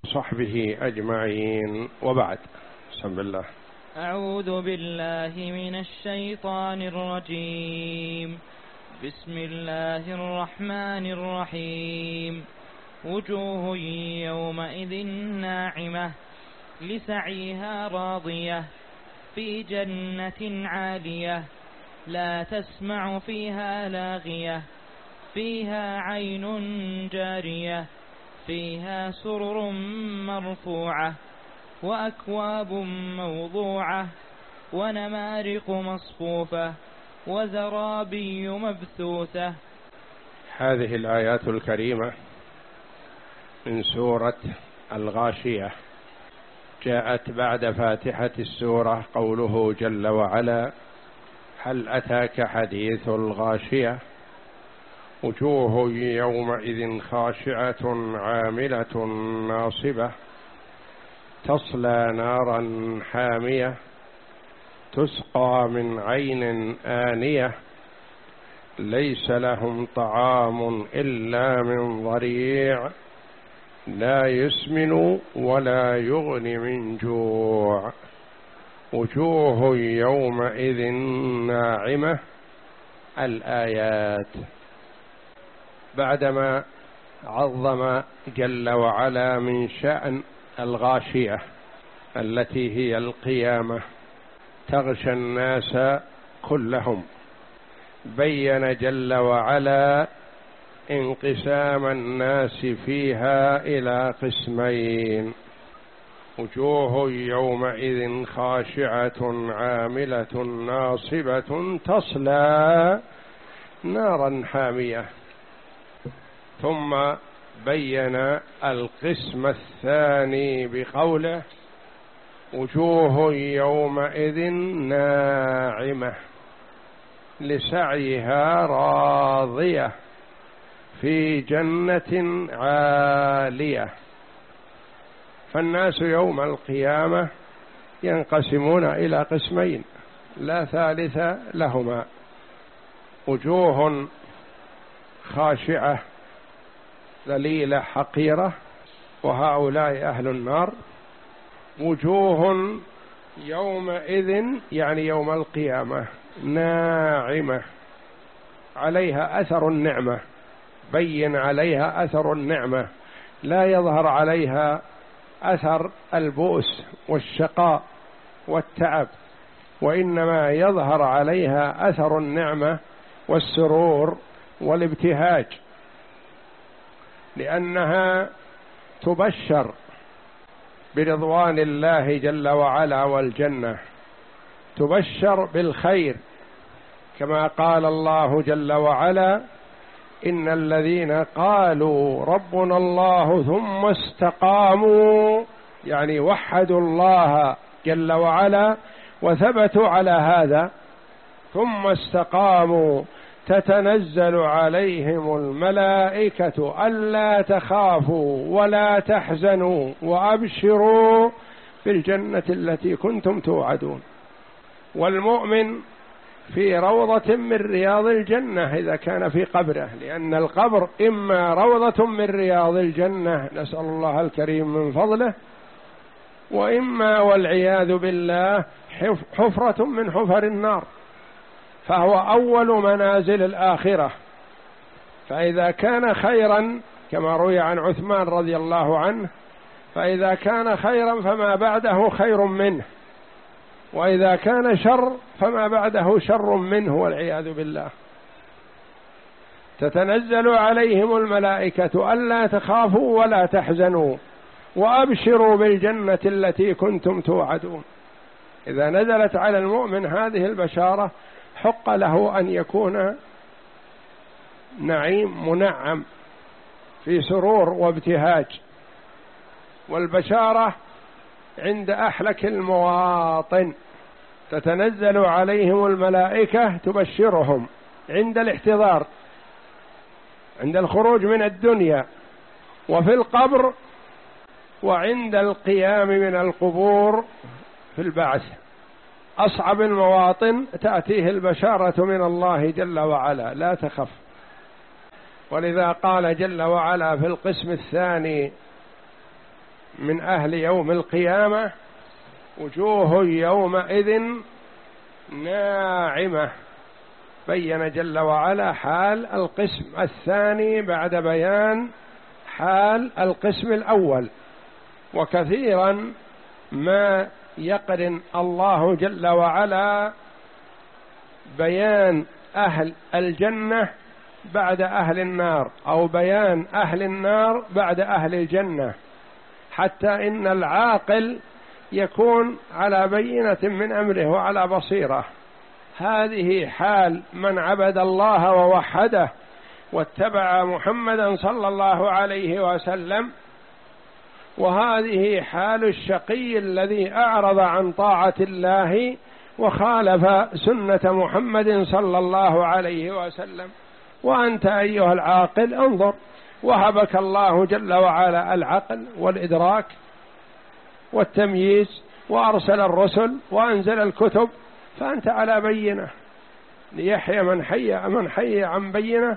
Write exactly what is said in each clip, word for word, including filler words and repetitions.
صحبه أجمعين، وبعد. بسم الله. أعوذ بالله من الشيطان الرجيم. بسم الله الرحمن الرحيم. وجوه يومئذ ناعمة لسعيها راضية في جنة عالية لا تسمع فيها لاغية فيها عين جارية فيها سرر مرفوعة وأكواب موضوعة ونمارق مصفوفة وزرابي مبثوثة. هذه الآيات الكريمة من سورة الغاشية، جاءت بعد فاتحة السورة قوله جل وعلا: هل أتاك حديث الغاشية وجوه يومئذ خاشعة عاملة ناصبة تصلى نارا حامية تسقى من عين آنية ليس لهم طعام إلا من ضريع لا يسمن ولا يغني من جوع وجوه يومئذ ناعمة. الآيات. بعدما عظم جل وعلا من شأن الغاشية التي هي القيامة تغشى الناس كلهم، بين جل وعلا انقسام الناس فيها إلى قسمين: وجوه يومئذ خاشعة عاملة ناصبة تصلى نارا حامية. ثم بين القسم الثاني بقوله: وجوه يومئذ ناعمة لسعيها راضية في جنة عالية. فالناس يوم القيامة ينقسمون إلى قسمين لا ثالث لهما: وجوه خاشعة ذليلة حقيرة وهؤلاء أهل النار. وجوه يومئذ يعني يوم القيامة ناعمة عليها أثر النعمة، بين عليها أثر النعمة، لا يظهر عليها أثر البؤس والشقاء والتعب، وإنما يظهر عليها أثر النعمة والسرور والابتهاج، لأنها تبشر برضوان الله جل وعلا والجنة، تبشر بالخير، كما قال الله جل وعلا: إن الذين قالوا ربنا الله ثم استقاموا، يعني وحدوا الله جل وعلا وثبتوا على هذا، ثم استقاموا تتنزل عليهم الملائكة ألا تخافوا ولا تحزنوا وأبشروا بالجنة التي كنتم توعدون. والمؤمن في روضة من رياض الجنة إذا كان في قبره، لأن القبر إما روضة من رياض الجنة نسأل الله الكريم من فضله، وإما والعياذ بالله حفرة من حفر النار، فهو أول منازل الآخرة. فإذا كان خيرا كما روي عن عثمان رضي الله عنه، فإذا كان خيرا فما بعده خير منه، وإذا كان شر فما بعده شر منه والعياذ بالله. تتنزل عليهم الملائكة ألا تخافوا ولا تحزنوا وأبشروا بالجنة التي كنتم توعدون. إذا نزلت على المؤمن هذه البشارة حق له أن يكون نعيم منعم في سرور وابتهاج. والبشارة عند أحلك المواطن، تتنزل عليهم الملائكة تبشرهم عند الاحتضار، عند الخروج من الدنيا، وفي القبر، وعند القيام من القبور في البعث. أصعب المواطن تأتيه البشارة من الله جل وعلا: لا تخف. ولذا قال جل وعلا في القسم الثاني من أهل يوم القيامة وجوه يومئذ ناعمة. بين جل وعلا حال القسم الثاني بعد بيان حال القسم الأول. وكثيرا ما يقرن الله جل وعلا بيان أهل الجنة بعد أهل النار، أو بيان أهل النار بعد أهل الجنة، حتى إن العاقل يكون على بينة من أمره وعلى بصيرة. هذه حال من عبد الله ووحده واتبع محمدا صلى الله عليه وسلم، وهذه حال الشقي الذي أعرض عن طاعة الله وخالف سنة محمد صلى الله عليه وسلم. وأنت أيها العاقل انظر، وهبك الله جل وعلا العقل والإدراك والتمييز، وأرسل الرسل وأنزل الكتب، فأنت على بينة. ليحيى من حي من حي عن بينة،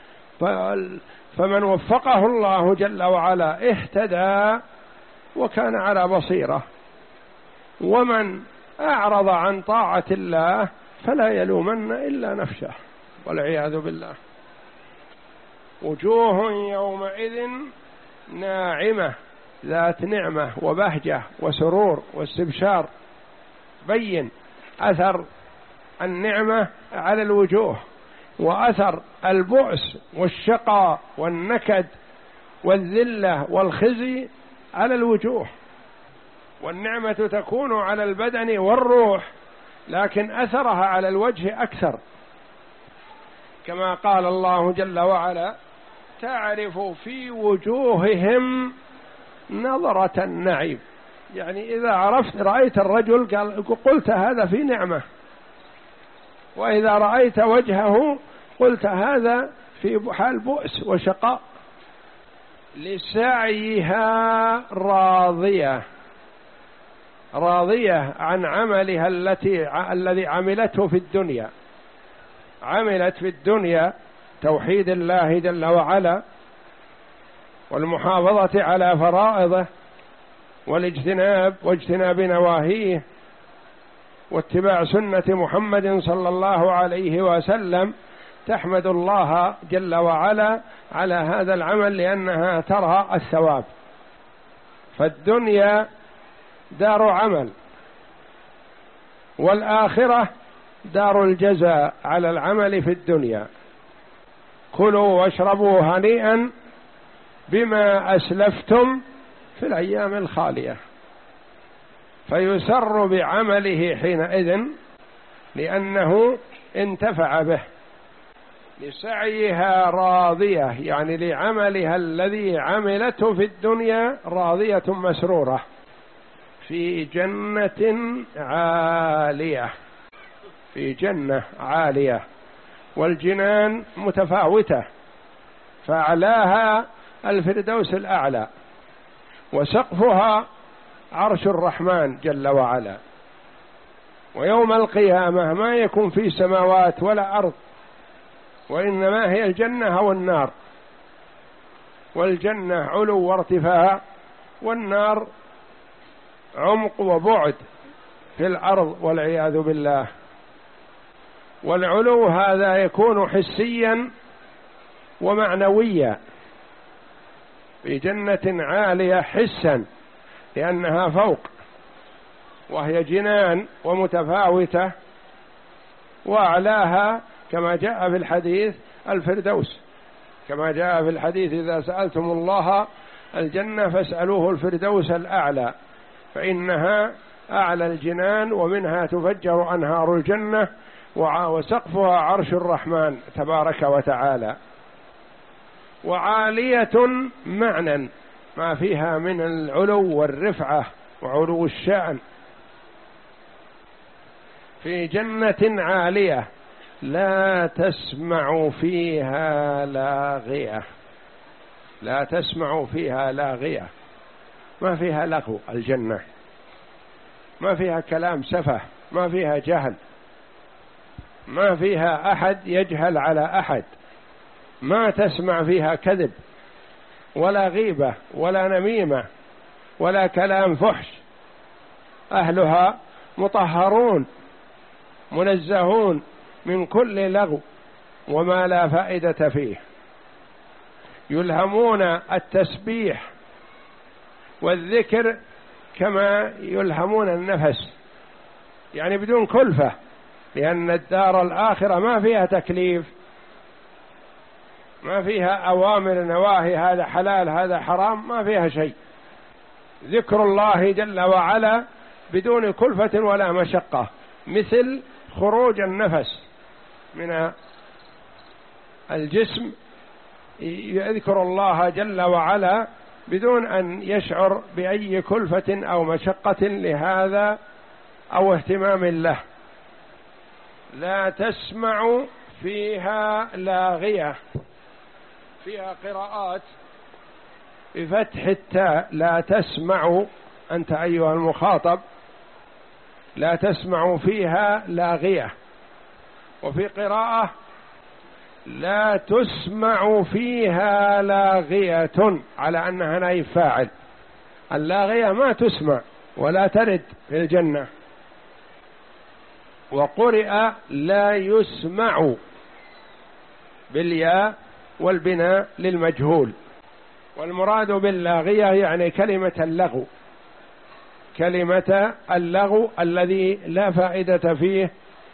فمن وفقه الله جل وعلا اهتدى وكان على بصيرة، ومن أعرض عن طاعة الله فلا يلومن إلا نفسه والعياذ بالله. وجوه يومئذ ناعمة، ذات نعمة وبهجة وسرور واستبشار. بين أثر النعمة على الوجوه، وأثر البؤس والشقاء والنكد والذلة والخزي على الوجوه. والنعمة تكون على البدن والروح، لكن أثرها على الوجه أكثر، كما قال الله جل وعلا: تعرف في وجوههم نظرة النعيم. يعني إذا عرفت رأيت الرجل قال قلت هذا في نعمة، وإذا رأيت وجهه قلت هذا في حال بؤس وشقاء. لسعيها راضية، راضية عن عملها التي الذي عملته في الدنيا. عملت في الدنيا توحيد الله جل وعلا والمحافظة على فرائضه والاجتناب واجتناب نواهيه واتباع سنة محمد صلى الله عليه وسلم، تحمد الله جل وعلا على هذا العمل لأنها ترى الثواب. فالدنيا دار عمل، والآخرة دار الجزاء على العمل في الدنيا. كلوا واشربوا هنيئا بما أسلفتم في الأيام الخالية. فيسر بعمله حينئذ لأنه انتفع به. لسعيها راضية، يعني لعملها الذي عملته في الدنيا راضية مسرورة في جنة عالية، في جنة عالية. والجنان متفاوتة، فأعلاها الفردوس الأعلى، وسقفها عرش الرحمن جل وعلا. ويوم القيامة ما يكون في سماوات ولا أرض، وإنما هي الجنة أو النار. والجنة علو وارتفاع، والنار عمق وبعد في الأرض والعياذ بالله. والعلو هذا يكون حسيا ومعنويا. في جنة عالية حسا لأنها فوق، وهي جنان ومتفاوتة، وأعلاها كما جاء في الحديث الفردوس، كما جاء في الحديث: إذا سألتم الله الجنة فاسألوه الفردوس الأعلى، فإنها أعلى الجنان ومنها تفجر أنهار الجنة، وسقفها عرش الرحمن تبارك وتعالى. وعالية معنى ما فيها من العلو والرفعة وعلو الشأن. في جنة عالية لا تسمع فيها لاغية، لا تسمع فيها لاغية، ما فيها لغو. الجنة ما فيها كلام سفه، ما فيها جهل، ما فيها أحد يجهل على أحد، ما تسمع فيها كذب ولا غيبة ولا نميمة ولا كلام فحش، أهلها مطهرون منزهون من كل لغو وما لا فائدة فيه، يلهمون التسبيح والذكر كما يلهمون النفس، يعني بدون كلفة، لأن الدار الآخرة ما فيها تكليف، ما فيها أوامر نواهي، هذا حلال هذا حرام، ما فيها شيء. ذكر الله جل وعلا بدون كلفة ولا مشقة، مثل خروج النفس من الجسم، يذكر الله جل وعلا بدون أن يشعر بأي كلفة أو مشقة لهذا أو اهتمام له. لا تسمع فيها لاغية، فيها قراءات بفتح التاء، لا تسمع أنت أيها المخاطب، لا تسمع فيها لاغية، وفي قراءة لا تسمع فيها لاغية على أنها نائب فاعل، اللاغية ما تسمع ولا ترد في الجنة. وقرئ لا يسمع بالياء والبناء للمجهول، والمراد باللاغية يعني كلمة اللغو، كلمة اللغو الذي لا فائدة فيه،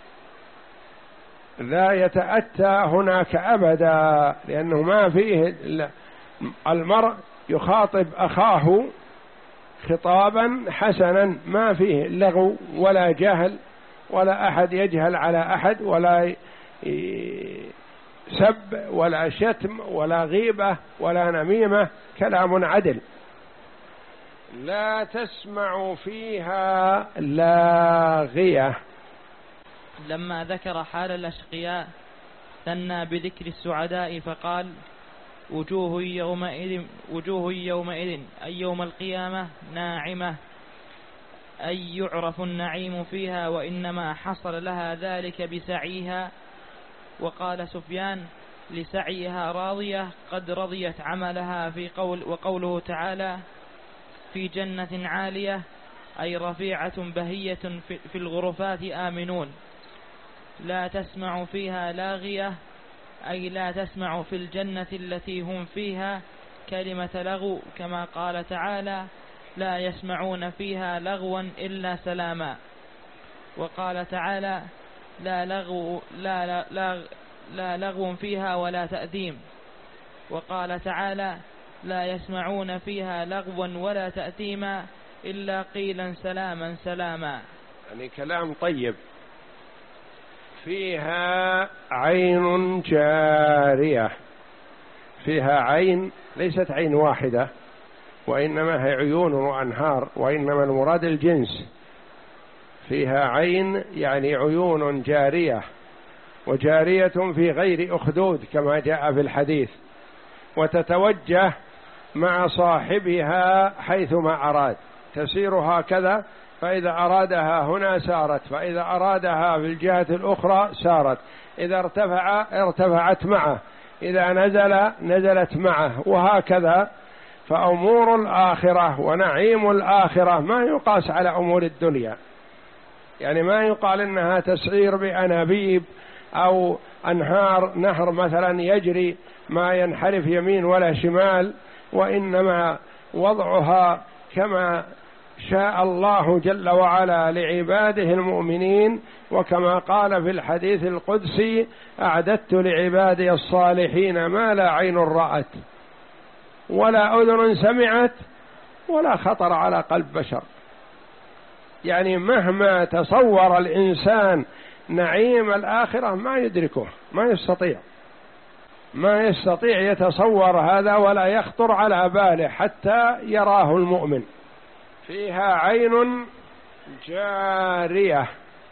لا يتأتى هناك أبدا، لأنه ما فيه المرء يخاطب أخاه خطابا حسنا، ما فيه لغو ولا جهل، ولا أحد يجهل على أحد، ولا سب ولا شتم ولا غيبة ولا نميمة، كلام عدل. لا تسمع فيها لاغية. لما ذكر حال الأشقياء ثنى بذكر السعداء فقال وجوه يومئذ وجوه يومئذ أي يوم القيامة ناعمة، أي يعرف النعيم فيها وإنما حصل لها ذلك بسعيها. وقال سفيان لسعيها راضية قد رضيت عملها، في قول وقوله تعالى في جنة عالية أي رفيعة بهية في الغرفات آمنون. لا تسمع فيها لاغية أي لا تسمع في الجنة التي هم فيها كلمة لغو، كما قال تعالى لا يسمعون فيها لغوا إلا سلاما. وقال تعالى لا لغو, لا, لا, لا, لا لغو فيها ولا تأثيم. وقال تعالى لا يسمعون فيها لغوا ولا تأثيما إلا قيلا سلاما سلاما، يعني كلام طيب. فيها عين جارية، فيها عين ليست عين واحدة، وإنما هي عيون وأنهار، وإنما المراد الجنس. فيها عين يعني عيون جارية، وجارية في غير أخدود كما جاء في الحديث، وتتوجه مع صاحبها حيثما أراد، تسير هكذا، فإذا أرادها هنا سارت، فإذا أرادها في الجهة الأخرى سارت، إذا ارتفع ارتفعت معه، إذا نزل نزلت معه، وهكذا. فأمور الآخرة ونعيم الآخرة ما يقاس على أمور الدنيا، يعني ما يقال إنها تسعير بأنابيب أو أنهار، نهر مثلا يجري ما ينحرف يمين ولا شمال، وإنما وضعها كما شاء الله جل وعلا لعباده المؤمنين، وكما قال في الحديث القدسي أعددت لعبادي الصالحين ما لا عين رأت ولا أذن سمعت ولا خطر على قلب بشر. يعني مهما تصور الإنسان نعيم الآخرة ما يدركه، ما يستطيع ما يستطيع يتصور هذا ولا يخطر على باله حتى يراه المؤمن. فيها عين جارية.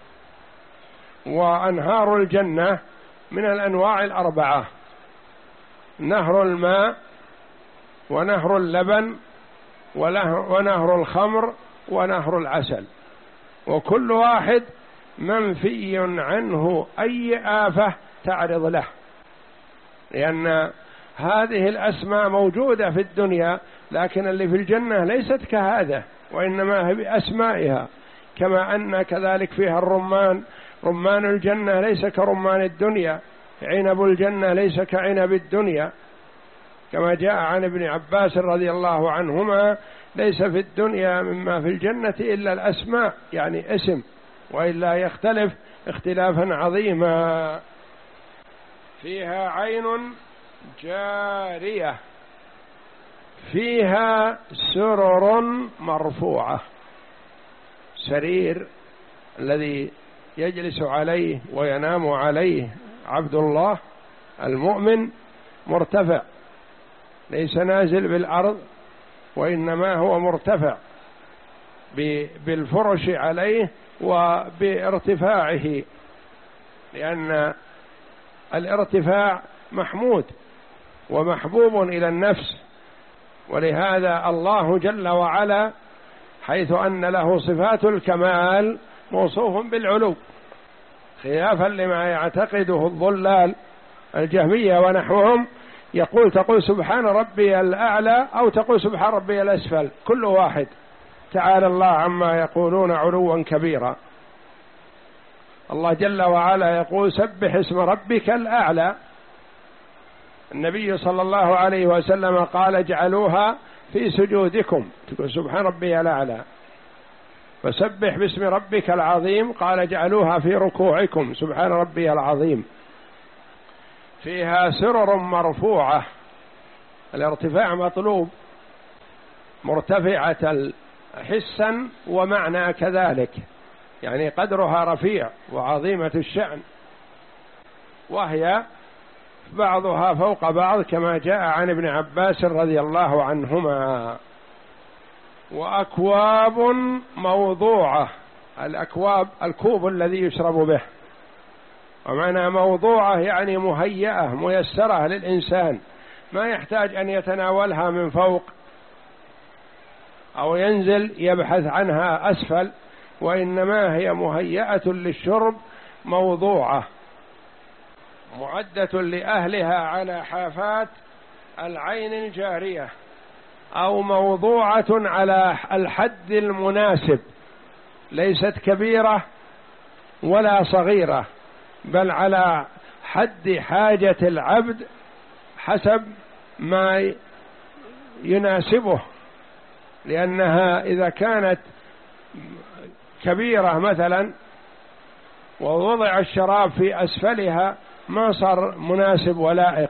وأنهار الجنة من الأنواع الأربعة: نهر الماء، ونهر اللبن، ونهر الخمر، ونهر العسل، وكل واحد منفي عنه أي آفة تعرض له، لأن هذه الأسماء موجودة في الدنيا لكن اللي في الجنة ليست كهذا، وإنما هي بأسمائها، كما أن كذلك فيها الرمان، رمان الجنة ليس كرمان الدنيا، عنب الجنة ليس كعنب الدنيا، كما جاء عن ابن عباس رضي الله عنهما: ليس في الدنيا مما في الجنة إلا الأسماء، يعني اسم، وإلا يختلف اختلافا عظيما. فيها عين جارية فيها سرر مرفوعة، سرير الذي يجلس عليه وينام عليه عبد الله المؤمن مرتفع، ليس نازل بالأرض، وإنما هو مرتفع بالفرش عليه وبارتفاعه، لأن الارتفاع محمود ومحبوب إلى النفس، ولهذا الله جل وعلا حيث أن له صفات الكمال موصوف بالعلو، خلافا لما يعتقده الضلال الجهمية ونحوهم، يقول تقول سبحان ربي الأعلى أو تقول سبحان ربي الأسفل، كل واحد، تعالى الله عما يقولون علوا كبيرا. الله جل وعلا يقول سبح اسم ربك الأعلى. النبي صلى الله عليه وسلم قال اجعلوها في سجودكم، تقول سبحان ربي الأعلى. فسبح باسم ربك العظيم قال اجعلوها في ركوعكم، سبحان ربي العظيم. فيها سرر مرفوعة، الارتفاع مطلوب، مرتفعة حسا ومعنى كذلك، يعني قدرها رفيع وعظيمة الشأن، وهي بعضها فوق بعض كما جاء عن ابن عباس رضي الله عنهما. وأكواب موضوعة، الأكواب الكوب الذي يشرب به، ومعنى موضوعة يعني مهيئة ميسرة للإنسان، ما يحتاج أن يتناولها من فوق أو ينزل يبحث عنها أسفل، وإنما هي مهيئة للشرب، موضوعة معدة لأهلها على حافات العين الجارية، أو موضوعة على الحد المناسب، ليست كبيرة ولا صغيرة، بل على حد حاجة العبد حسب ما يناسبه، لأنها إذا كانت كبيرة مثلا ووضع الشراب في أسفلها ما صار مناسب ولائق،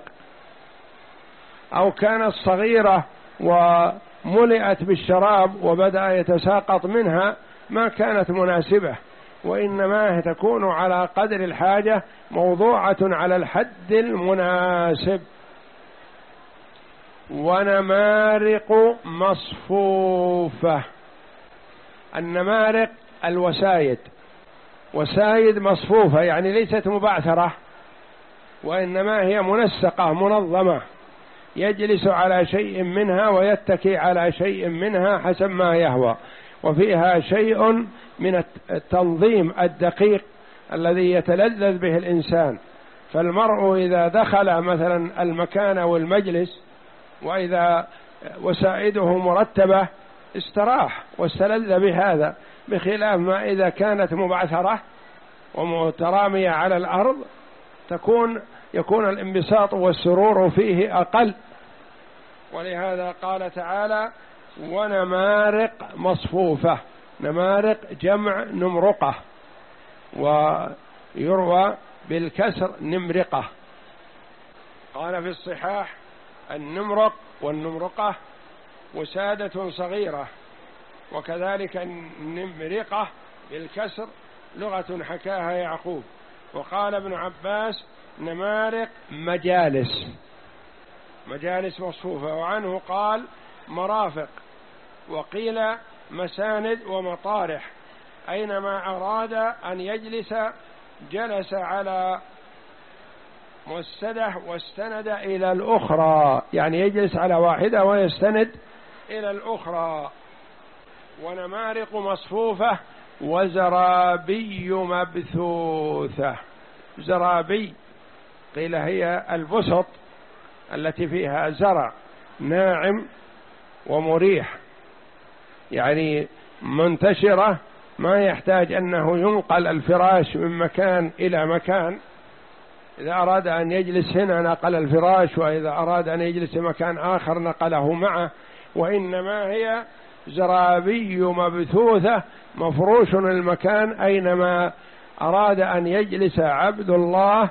أو كانت صغيرة وملئت بالشراب وبدأ يتساقط منها ما كانت مناسبة، وإنما تكون على قدر الحاجة، موضوعة على الحد المناسب. ونمارق مصفوفة، النمارق الوسايد، وسايد مصفوفة يعني ليست مبعثرة، وإنما هي منسقة منظمة، يجلس على شيء منها ويتكي على شيء منها حسب ما يهوى، وفيها شيء من التنظيم الدقيق الذي يتلذذ به الإنسان. فالمرء إذا دخل مثلا المكان والمجلس وإذا وسائده مرتبة استراح واستلذ بهذا، بخلاف ما إذا كانت مبعثرة ومترامية على الأرض تكون يكون الانبساط والسرور فيه أقل. ولهذا قال تعالى ونمارق مصفوفة، نمارق جمع نمرقة، ويروى بالكسر نمرقة. قال في الصحاح النمرق والنمرقة وسادة صغيرة، وكذلك النمرقة بالكسر لغة حكاها يعقوب. وقال ابن عباس نمارق مجالس، مجالس مصفوفة، وعنه قال مرافق، وقيل مساند ومطارح، أينما أراد أن يجلس جلس على موسدة واستند إلى الأخرى، يعني يجلس على واحدة ويستند إلى الأخرى. ونمارق مصفوفة وزرابي مبثوثة، زرابي قيل هي البسط التي فيها زرع ناعم ومريح، يعني منتشرة، ما يحتاج أنه ينقل الفراش من مكان إلى مكان. إذا أراد أن يجلس هنا نقل الفراش، وإذا أراد أن يجلس في مكان آخر نقله معه، وإنما هي زرابي مبثوثة مفروش المكان أينما أراد أن يجلس عبد الله.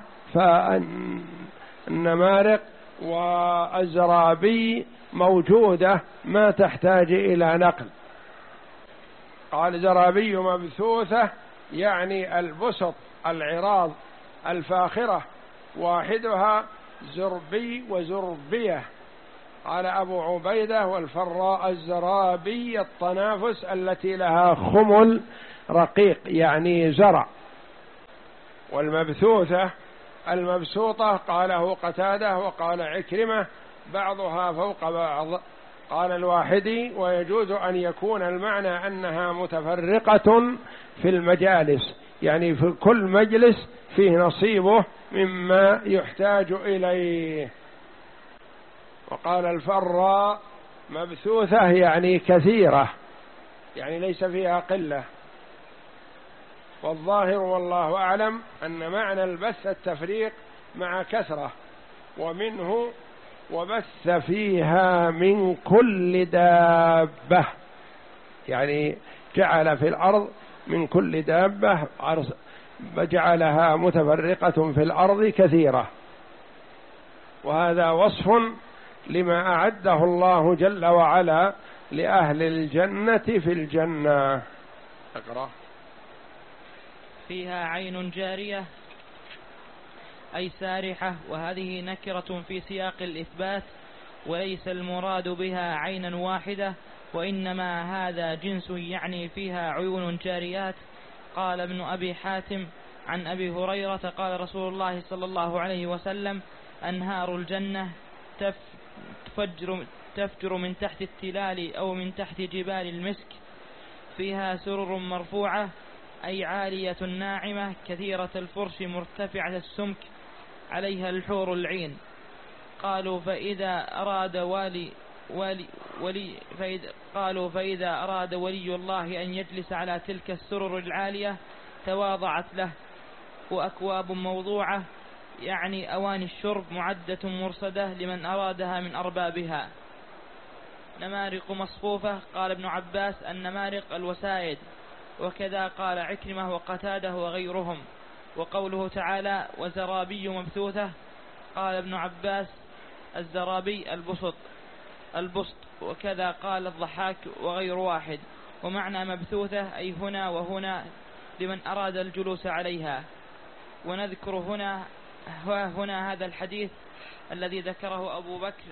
فالنمارق والزرابي موجودة ما تحتاج إلى نقل. قال زرابي مبثوثة يعني البسط العراض الفاخرة، واحدها زربي وزربية. قال أبو عبيدة والفراء الزرابي الطنافس التي لها خمل رقيق يعني زرع. والمبثوثة المبسوطة قاله قتادة وقال عكرمة بعضها فوق بعض. قال الواحدي ويجوز أن يكون المعنى أنها متفرقة في المجالس، يعني في كل مجلس فيه نصيبه مما يحتاج إليه. وقال الفراء مبثوثة يعني كثيرة، يعني ليس فيها قلة. والظاهر والله أعلم أن معنى البث التفريق مع كثرة، ومنه وبث فيها من كل دابة، يعني جعل في الأرض من كل دابة، جعلها متفرقة في الأرض كثيرة. وهذا وصف لما أعده الله جل وعلا لأهل الجنة في الجنة. أقرأ. فيها عين جارية أي سارحة، وهذه نكرة في سياق الإثبات، وليس المراد بها عينا واحدة، وإنما هذا جنس يعني فيها عيون جاريات. قال ابن أبي حاتم عن أبي هريرة قال رسول الله صلى الله عليه وسلم: أنهار الجنة تفجر, تفجر من تحت التلال أو من تحت جبال المسك، فيها سرر مرفوعة أي عالية ناعمة كثيرة الفرش مرتفعة السمك، عليها الحور العين. قالوا فإذا أراد والي ولي ولي فإذا قالوا فإذا أراد ولي الله أن يجلس على تلك السرر العالية تواضعت له، وأكواب موضوعة يعني أواني الشرب معدة مرصدة لمن أرادها من أربابها. نمارق مصفوفة. قال ابن عباس النمارق الوسائد، وكذا قال عكرمة وقتاده وغيرهم. وقوله تعالى وزرابي مبثوثة، قال ابن عباس الزرابي البسط البسط وكذا قال الضحاك وغير واحد. ومعنى مبثوثة أي هنا وهنا لمن أراد الجلوس عليها. ونذكر هنا هنا هذا الحديث الذي ذكره أبو بكر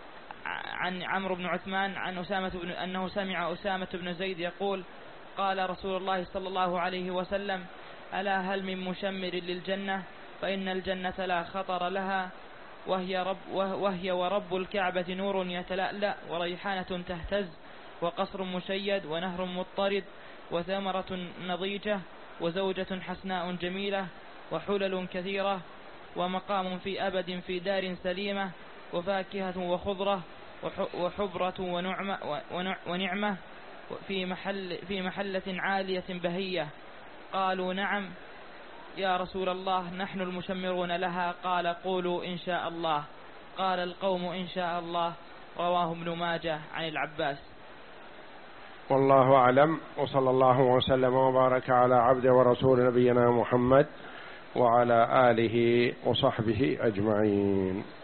عن عمرو بن عثمان عن أسامة بن أنه سمع أسامة بن زيد يقول: قال رسول الله صلى الله عليه وسلم: ألا هل من مشمر للجنة؟ فإن الجنة لا خطر لها، وهي, رب وهي ورب الكعبة نور يتلألأ، وريحانة تهتز، وقصر مشيد، ونهر مضطرد، وثمرة نضيجة، وزوجة حسناء جميلة، وحلل كثيرة، ومقام في أبد في دار سليمة، وفاكهة وخضرة، وحبرة ونعمة, ونعمة في, محل في محلة عالية بهية. قالوا نعم يا رسول الله نحن المشمرون لها. قال قولوا إن شاء الله. قال القوم إن شاء الله. رواه ابن ماجه عن العباس. والله أعلم، وصلى الله وسلم وبارك على عبد ورسول نبينا محمد وعلى آله وصحبه أجمعين.